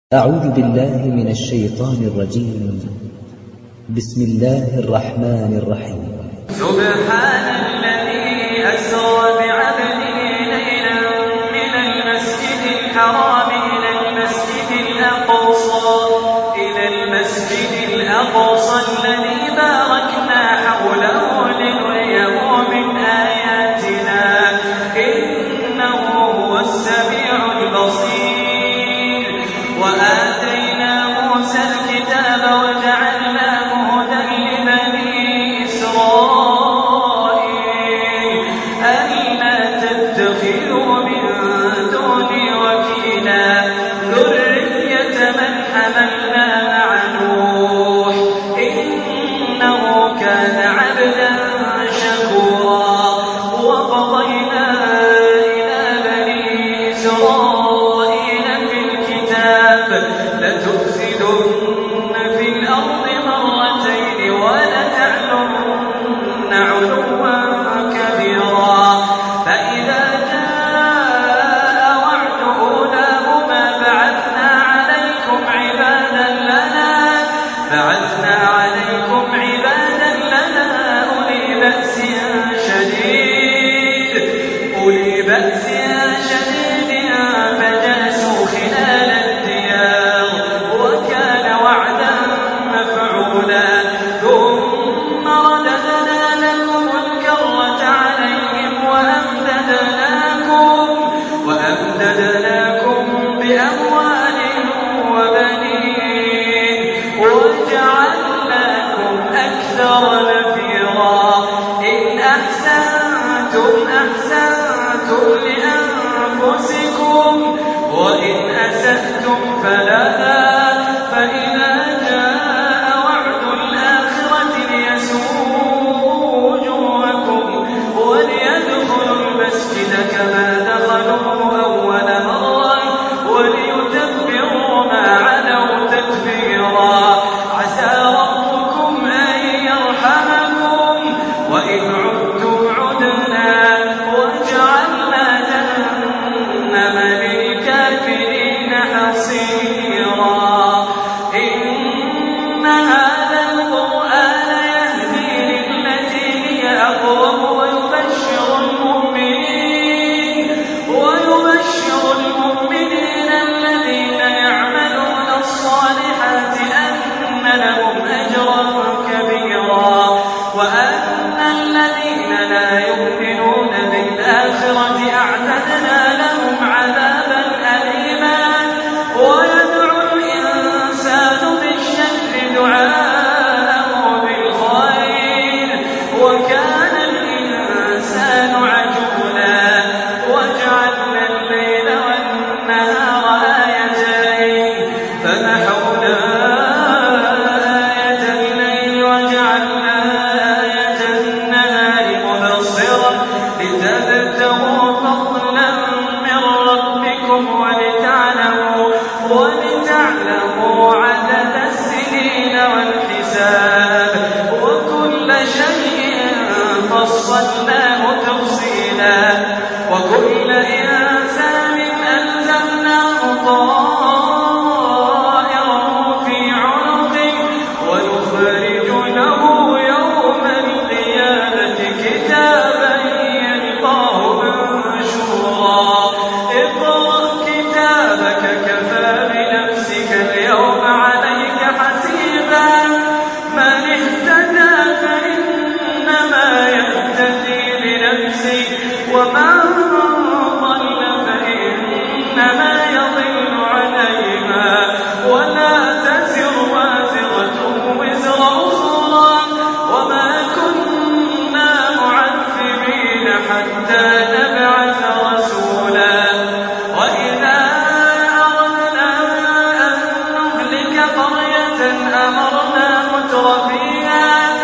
أعوذ بالله من الشيطان الرجيم. بسم الله الرحمن الرحيم. سبحان الذي أسرى بعبده ليلا من المسجد الحرام إلى المسجد الأقصى الذي باركنا حوله لنريه من آياتنا إنه هو السميع البصير. وآتينا موسى الكتاب وجعلناه هدى لبني إسرائيل ألا تتخذوا من دوني وكيلا ذرية من حملنا مع نوح إنه كان عبدا شكورا. وقضينا إلى بني إسرائيل في الكتاب لتفسدن في الأرض مرتين ولتعلن علوا كبيرا. فإذا جاء وعد أولاهما بعثنا عليكم عبادا لنا أولي بأس شديد فجاسوا خلال الديار وكان وعدا مفعولا. ثم رددنا لكم الكرة عليهم وأمددناكم بأموال وبنين وجعلناكم أكثر نفيرا. إن أحسنتم لأنفسكم وإن أسأتم فلها. فإذا جاء وعد الآخرة ليسوءوا وجوهكم وليدخلوا المسجد كما دخلوه أول مرة وليتبروا ما علوا تتبيرا. عسى ربكم أن يرحمكم وإن عدتم عدنا وجعلنا جهنم للكافرين حصيرا. إن هذا القرآن يهدي للتي هي أقوم ويبشر المؤمنين الذين يعملون الصالحات أن لهم أجرا كبيرا. وأن الذين لا يؤمنون بالآخرة أعتدنا لهم عذابا أليما. ويدعو الإنسان بالشر دعاءه بالخير وكان الإنسان عجولا. وجعلنا الليل والنهار آيتين فمحونا آية الليل وجعلنا آية النهار مبصرة لتبتغوا فضلا من ربكم ولتعلموا عدد السنين والحساب وكل شيء فصلناه تفصيلا. وكل إنسان ألزمناه طائره في عنقه ونخرج له يوم القيامة كتابا يلقاه منشورا. اقرأ كتابك كفى بنفسك اليوم عليك حسيبا. من اهتدى فإنما يهتدي لنفسه ومن ضل فإنما يضل عليها ولا تزر وازرة وزر أخرى وما كنا معذبين حتى نبعث رسولا. وإذا أردنا أن نهلك قرية أمرنا مترفيها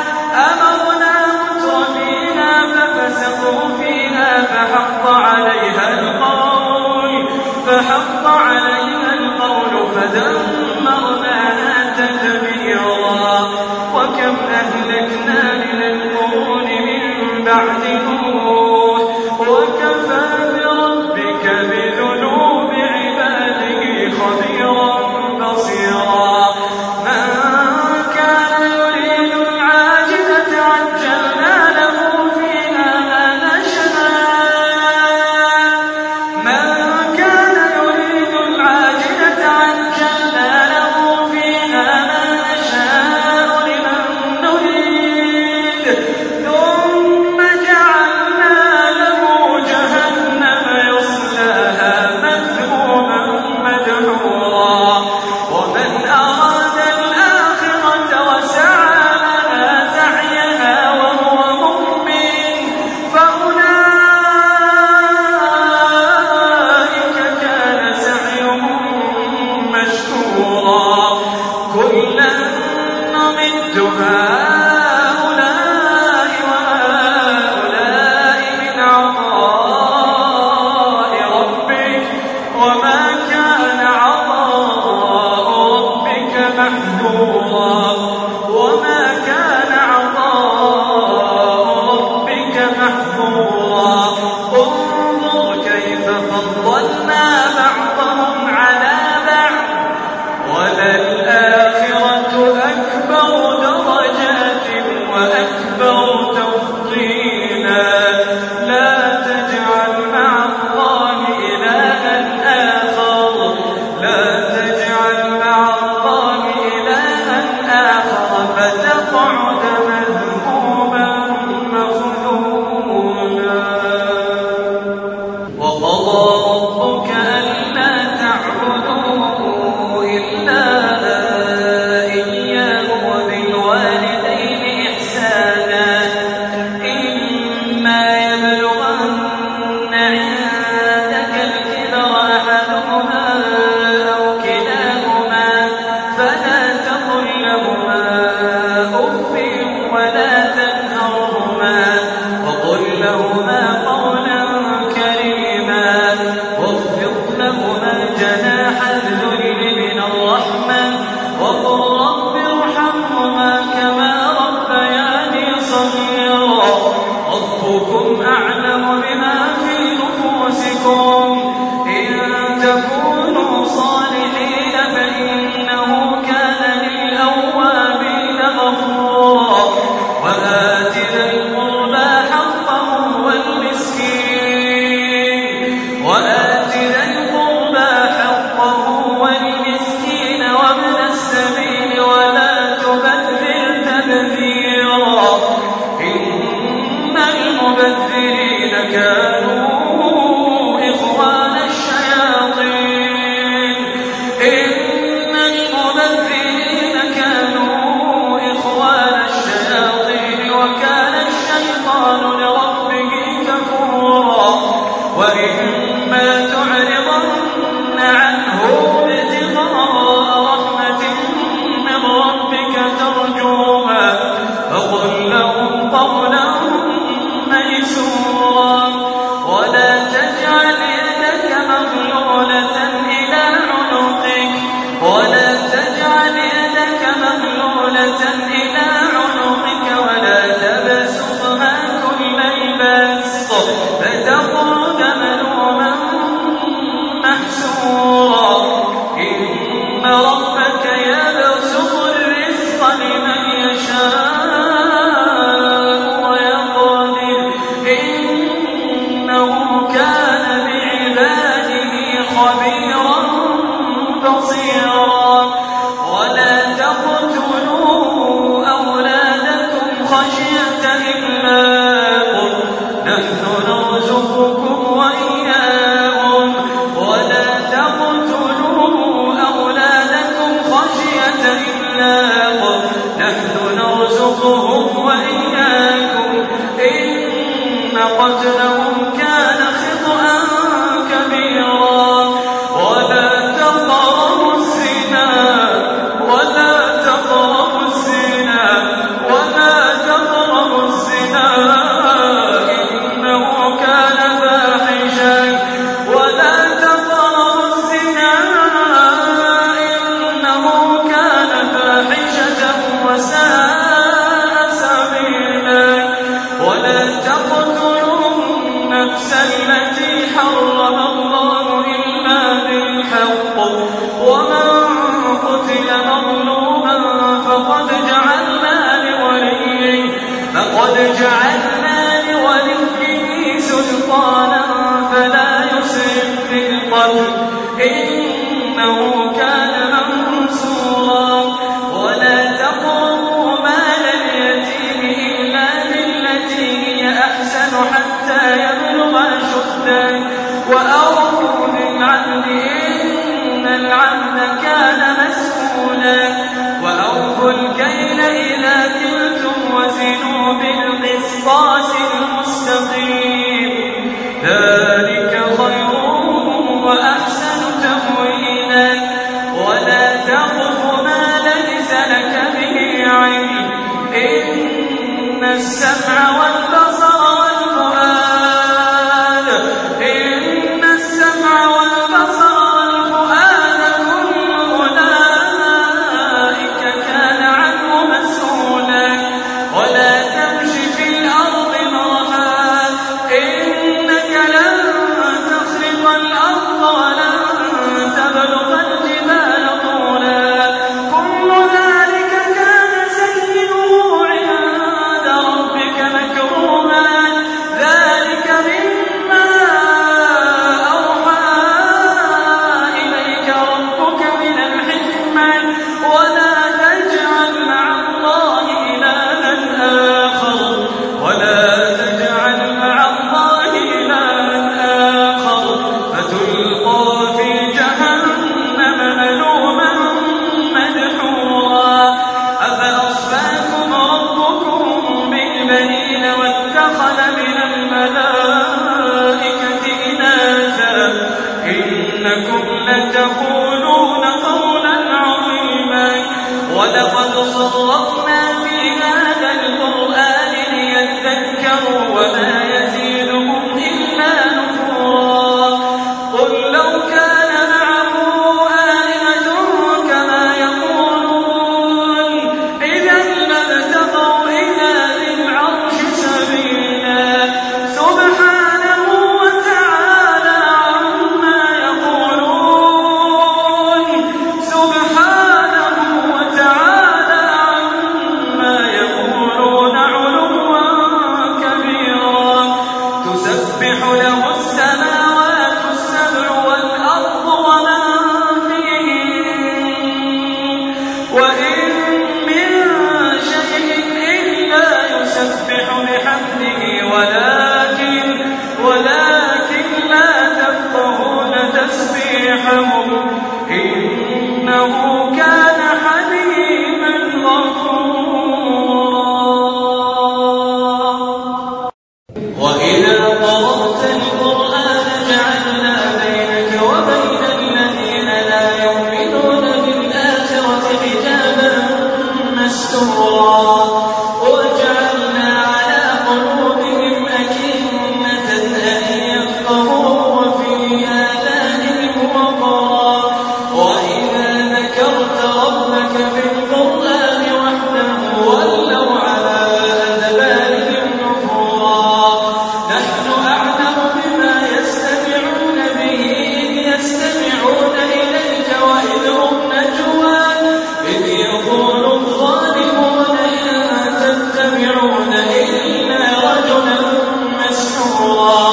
ففسقوا فيها فحق عليها القول فدمرناها تدميرا. وكم أهلكنا من القرون من بعد نوح وكفى بربك بذنوب عباده خبيرا محذورا وما كان عطاء ربك محظورا انظر كيف فضلنا بعضهم على بعض وللآخرة أكبر درجات وأكبر تفضيلا لا تجعل مع الله إلها آخر فتقعد مذموما مخذولا وقضى ربك ألا تعبدوا إلا إياه وبالوالدين إحسانا إما يبلغن عندك الكبر أحدهما أو كلاهما فلا تقل لهما أف ولا تنهرهما وقل لهما قولا كريما واخفض لهما جناح الذل من الرحمة وقل رب ارحمهما كما ربياني صغيرا ربكم أعلم بما في نفوسكم إن تكونوا صالحين فإنه كان للأوابين غفورا وآت ذا القربى حقه والمسكين وابن السبيل ولا تبذر تبذيرا إن المبذرين كانوا إخوان الشياطين وكان الشيطان لربه كفورا وإما تعرضن عنه ابتغاء رحمة من ربك ترجوها فقل لهم قولا ميسورا ولا تجعل يدك مغلولة إلى عنقك ولا تبسطها كل البسط فتقعد ملوما محسورا إن ربك يبسط الرزق لمن يشاء ويقدر إنه كان بعباده خبيرا بصيرا ولا تقتلوا أولادكم خشية إملاق نحن نرزقكم وإياهم ولا تقتلوا أولادكم خشية إملاق نحن نرزقهم وإياكم إن قتلهم كان خطأ كبيرا ولا تقربوا الزنا إنه كان فاحشا وساء سبيلا ولا تقتلوا النفس التي حرم الله إلا بالحق ومن قتل مظلوما فقد جعلنا لوليه سلطانا فلا يسرف في القتل إنه كان منصورا ولا تقربوا مال اليتيم إلا بالتي هي أحسن حتى يبلغ أشده وأوفوا بالعهد إن العهد كان مسؤولا وأوفوا الكيل إذا كلتم وزنوا بالقسطاس المستقيم ذلك خير وأحسن تأويلا ولا تقف ما ليس لك به علم إن السمع والبصر والفؤاد كل أولئك لتقولون قولا عظيما ولقد صرفنا في هذا القرآن ليذكروا وما يزيدهم إلا نفورا قل لو كان معه آلهة كما يقولون إذا لابتغوا إلى ذي العرش سبيلا سبحانه وتعالى عما يقولون سبحانه وتعالى عما يقولون علوا كبيرا تسبح له السماوات السبع والأرض ومن فيهن وإن من شيء إلا يسبح بحمده ولكن لا تفقهون تسبيحهم إنه كان حليما غفورا وإذا قرأت القرآن جعلنا بينك وبين الذين لا يؤمنون بالآخرة حجابا مستورا وجعلنا على قلوبهم أكنة أن يفقهوا وفي آذانهم وقرا وإذا ذكرت ربك في القرآن وحده ولوا على أدبارهم نفورا نحن أعلم بما يستمعون به إذ يستمعون إليك وإذ هم نجوى إذ يقول الظالمون إن تتبعون إلا رجلا مسحورا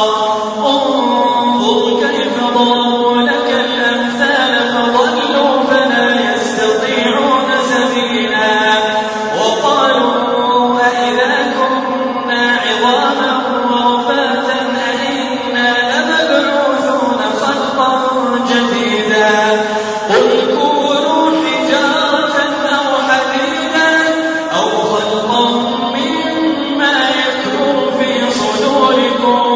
انظر كيف ضربوا لك الأمثال فضلوا فلا يستطيعون سبيلا وقالوا أإذا كنا عظاما ورفاتا أإنا لمبعوثون خلقا جديدا قل كونوا حجارة أو حديدا أو خلقا مما يكبر في صدوركم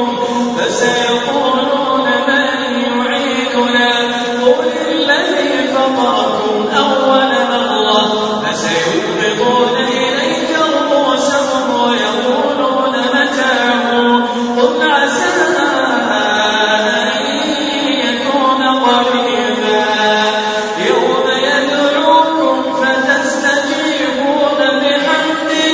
فسيقولون من يعيدنا قل الذي فطركم أول مرة فسينغضون إليك رؤوسهم ويقولون متاه قل عسى أن يكون قريبا يوم يدعوكم فتستجيبون بحمده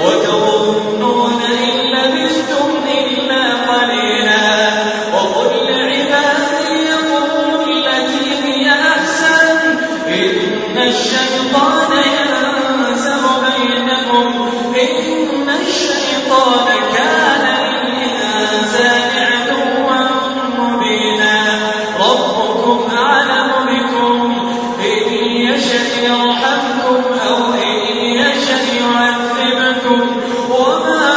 وتظنون إن لبثتم إلا قليلا وقل لعبادي يقولوا التي هي أحسن إن الشيطان ينزغ بينهم إن الشيطان كان للإنسان عدوا مبينا ربكم أعلم بكم إن يشأ يرحمكم أو إن يشأ يعذبكم وما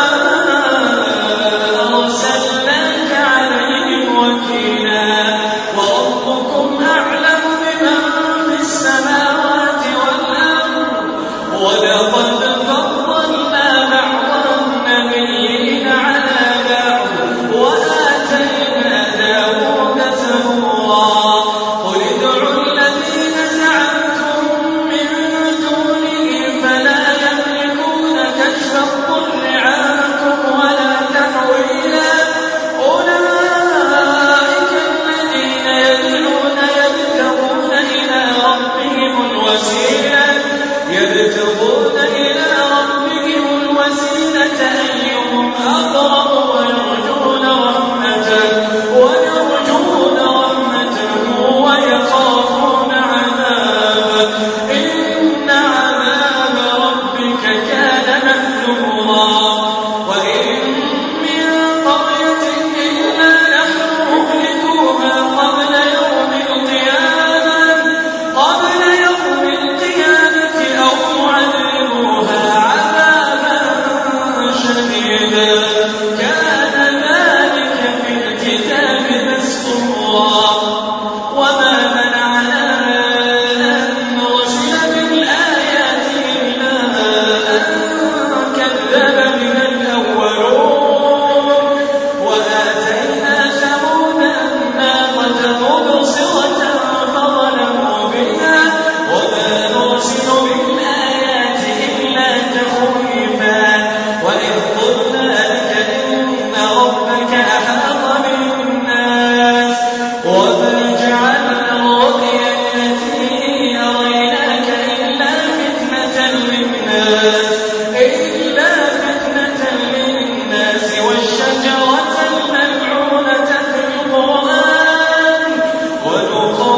أرسلناك عليهم وكيلا وربكم أعلم بمن في السماوات والأرض ولقد فضلنا بعض النبيين على بعض وآتينا داود زبورا قل ادعوا الذين زعمتم من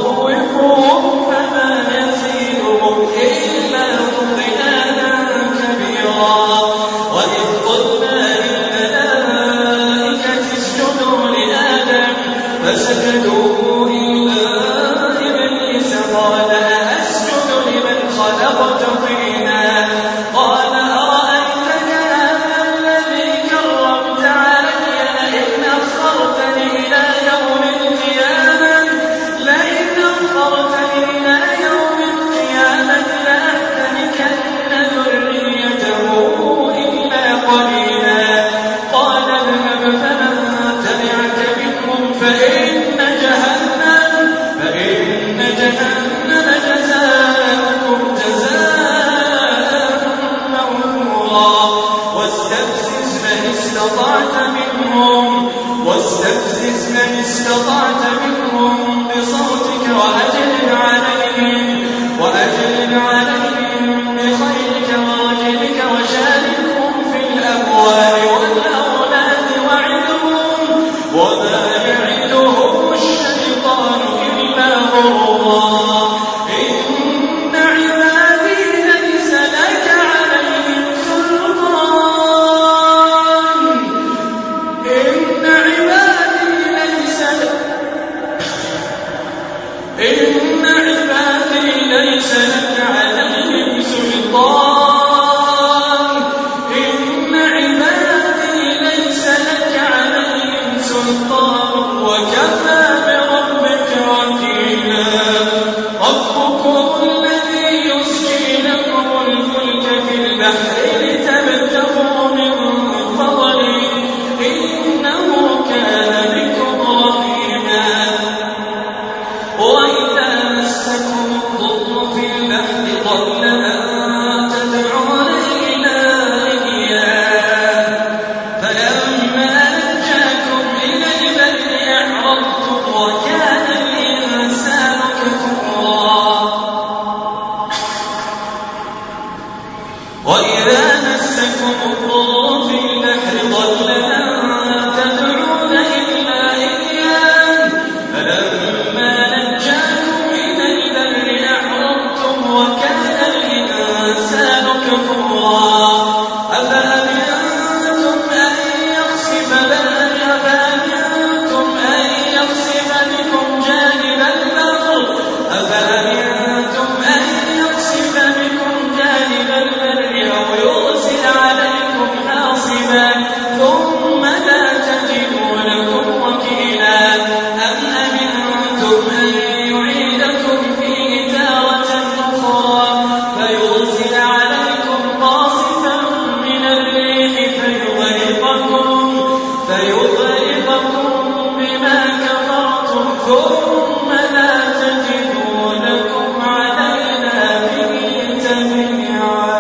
نخوفهم فما يزيدهم إلا طغيانا كبيرا. وإذ قلنا للملائكة اسجدوا لآدم فسجدوا إلا إبليس قال أسجد لمن خلقت طينا قال أرأيتك هذا الذي كرمت علي لئن أخرتني إلى يوم القيامة لأحتنكن ذريته إلا قليلا. قال اذهب فمن تبعك منهم فإن جهنم جزاؤكم جزاء موفورا. واستفزز من استطعت منهم بصوتك وأجلب عليهم بخيلك ورجلك وشاركهم في الأموال والأولاد وعدهم وما يعدهم الشيطان إلا غرورا. إن عبادي ليس لك عليهم سلطان إن عبادي ليس لك عليهم سلطان وكفى بربك وكيلا. ربكم الذي يزجي لكم الفلك في البحر لتبتغوا من فضله إنه كان بكم رحيما. وإذا مسكم الضر في البحر ضل من تدعون إلا إياه فلما نجاكم إلى البر أعرضتم وكان الإنسان كفورا. وإذا مسكم الضر في البحر ضل من تدعون إلا إياه فلما نجاكم إلى البر أعرضتم وكان الإنسان كفورا. أفأمنتم أن يخسف بكم جانب البر أو يرسل عليكم حاصبا ثم لا تجدوا لكم وكيلا. أم أمنتم أن يعيدكم فيه تارة أخرى فيرسل عليكم قاصفا من الريح فيغرقكم بما كفرتم ثم لا تجدوا لكم علينا به تبيعا.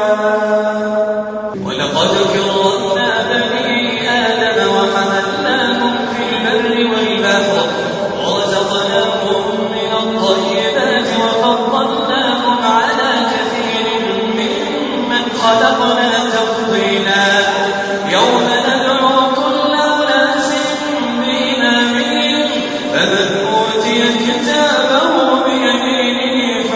ولقد كرمنا بني آدم وحملناهم في البر والبحر ورزقناهم من الطيبات وفضلناهم على كثير ممن خلقنا تفضيلا. يوم ندعو كل أناس بإمامهم فمن أوتي كتابه بيمينه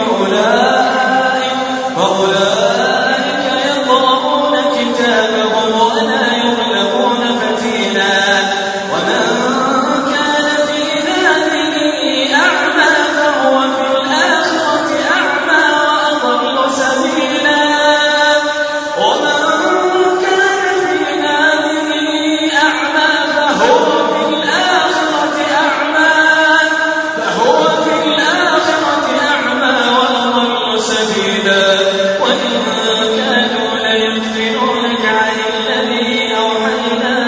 فأولئك يقرؤون كتابهم ولا يظلمون فتيلا. ومن كان في هذه أعمى فهو في الآخرة أعمى وأضل سبيلا. ومن كان في هذه أعمى فهو في الآخرة أعمى وأضل سبيلا. وإن كانوا ليفتنونك عن الذي أوحينا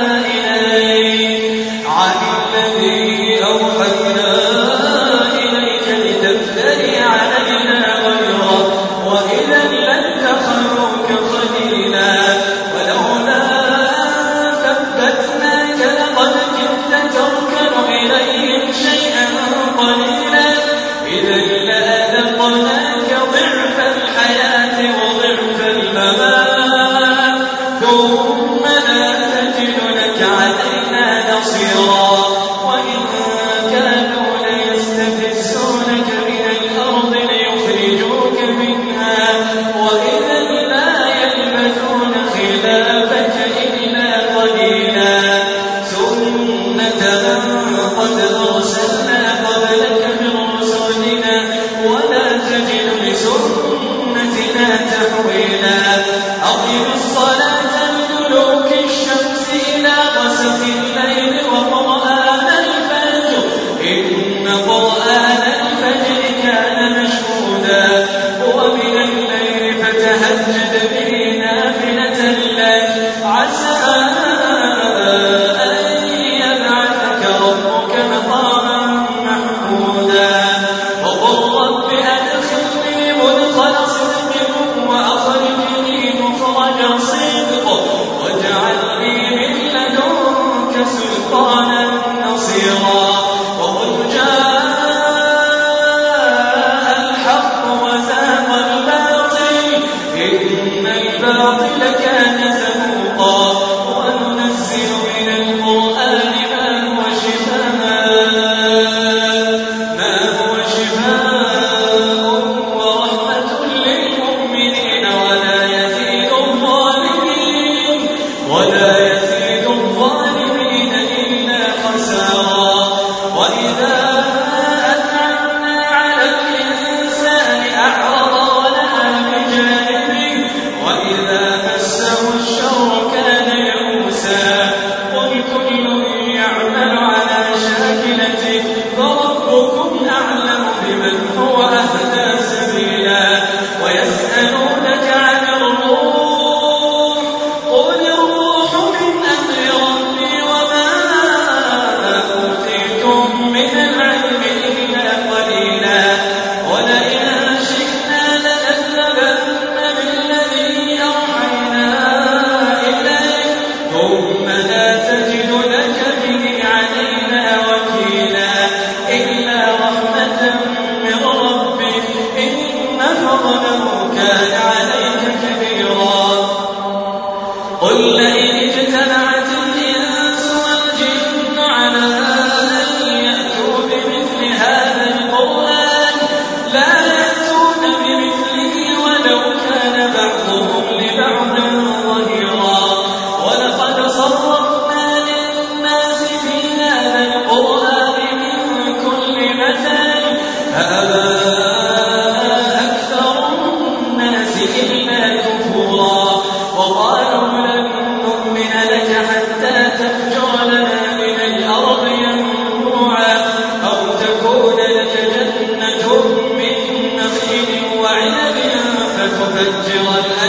إليك لتفتري علينا غيره وإذا لاتخذوك خليلا. ولولا أن ثبتناك لقد كدت تركن إليهم شيئا قليلا إذا لأذقناك ضعف الحياة وضعف الممات ثم لا تجد لك علينا نصيرا. وإن كانوا ليستفزونك الباطل كان زهوقا وننزل من القرآن ما هو شفاء ورحمة للمؤمنين ولا يزيد الظالمين إلا خسارا وإذا أنعمنا على الإنسان أعرض ونأى بجانبه وإذا مسه الشر كان يئوسا قل كل يعمل على شاكلته فربكم أعلم بمن هو أهدى سبيلا ويسألونك عن الروح قل الروح من أمر ربي وما أوتيتم من العلم إلا قليلا ولئن شئنا لنذهبن بالذي أوحينا إليك ثم لا تجد لك به علينا وكيلا إلا رحمة من ربك إن فضله كان عليك كبيرا قل لئن اجتمعت الإنس والجن على أن يأتوا بمثل هذا القرآن لا يأتون بمثله ولو كان بعضهم لبعض ظهيرا ولقد صرفنا للناس في هذا القرآن من كل مثل فأبى أكثر الناس إلا كفورا وقالوا لن نؤمن لك حتى تفجر لنا من الأرض ينبوعا أو تكون لك جنة من نخيل وعنب فتفجر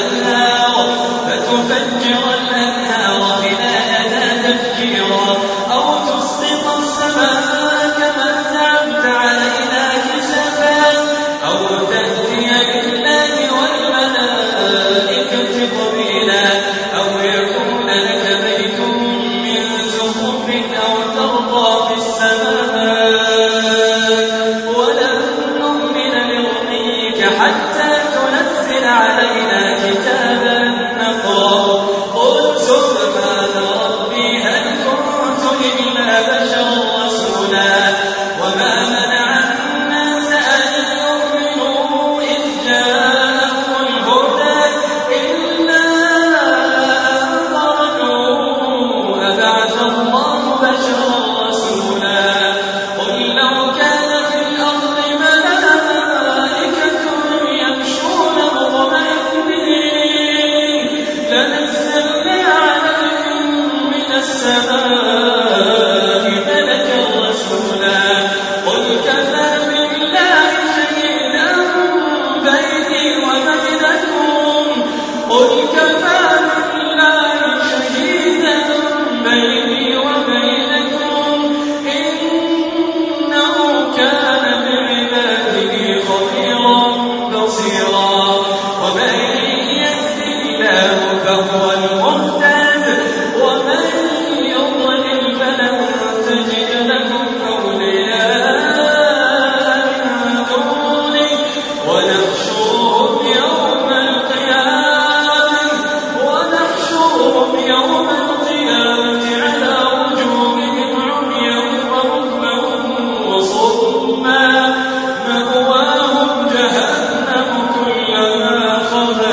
الأنهار خلالها تفجيرا أو تسقط السماء كما زعمت علينا كسفا أو تأتي بالله والملائكة قبيلا أو يكون لك بيت من زخرف أو ترقى في السماء ولن نؤمن لرقيك حتى تنزل علينا كتابا نقرأه قل سبحان ربي هل كنت إلا بشرا رسولا وما منع الناس أن يؤمنوا إذ جاءهم الهدى إلا أن قالوا أبعث الله بشرا رسولا قل لو كان في الأرض ملائكة يمشون مطمئنين لنزلنا عليهم من السماء ملكا رسولا قل كفى بالله شهيدا بيني وبينكم إنه كان بعباده خبيرا بصيرا ومن يهد الله فهو المهتد ومن يضلل فلن تجد لهم أولياء من دونه ونحشرهم يوم القيامة على وجوههم عميا وبكما وصما مأواهم جهنم كلما خبت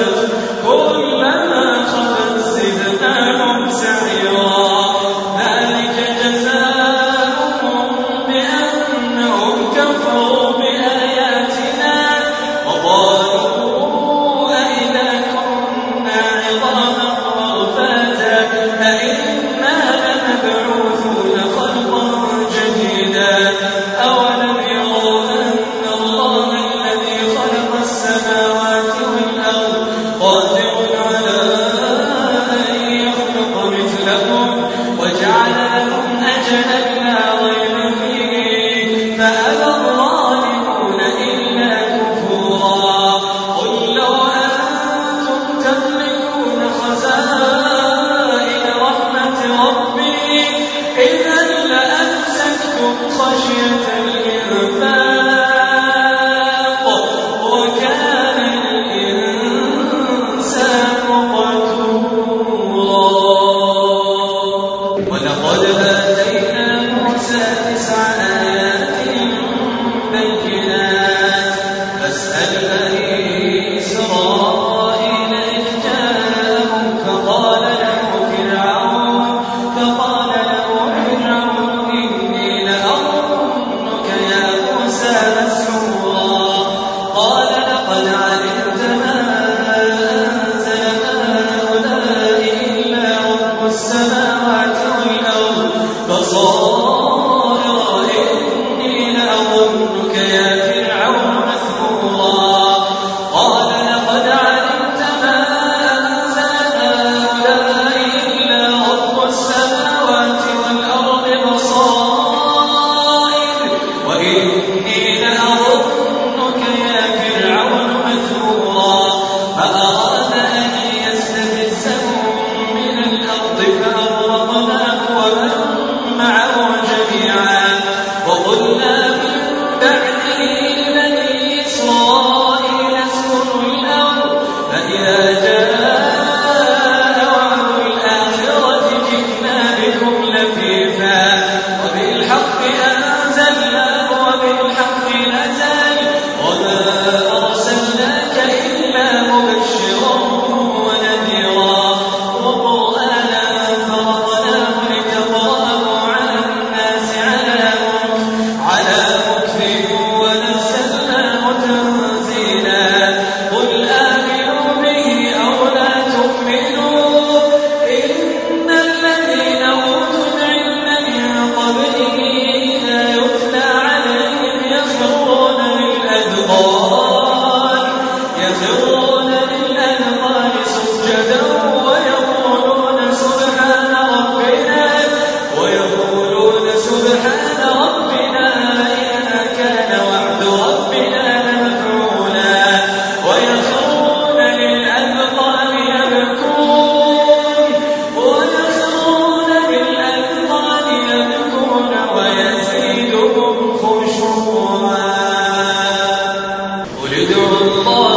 ادعوا الله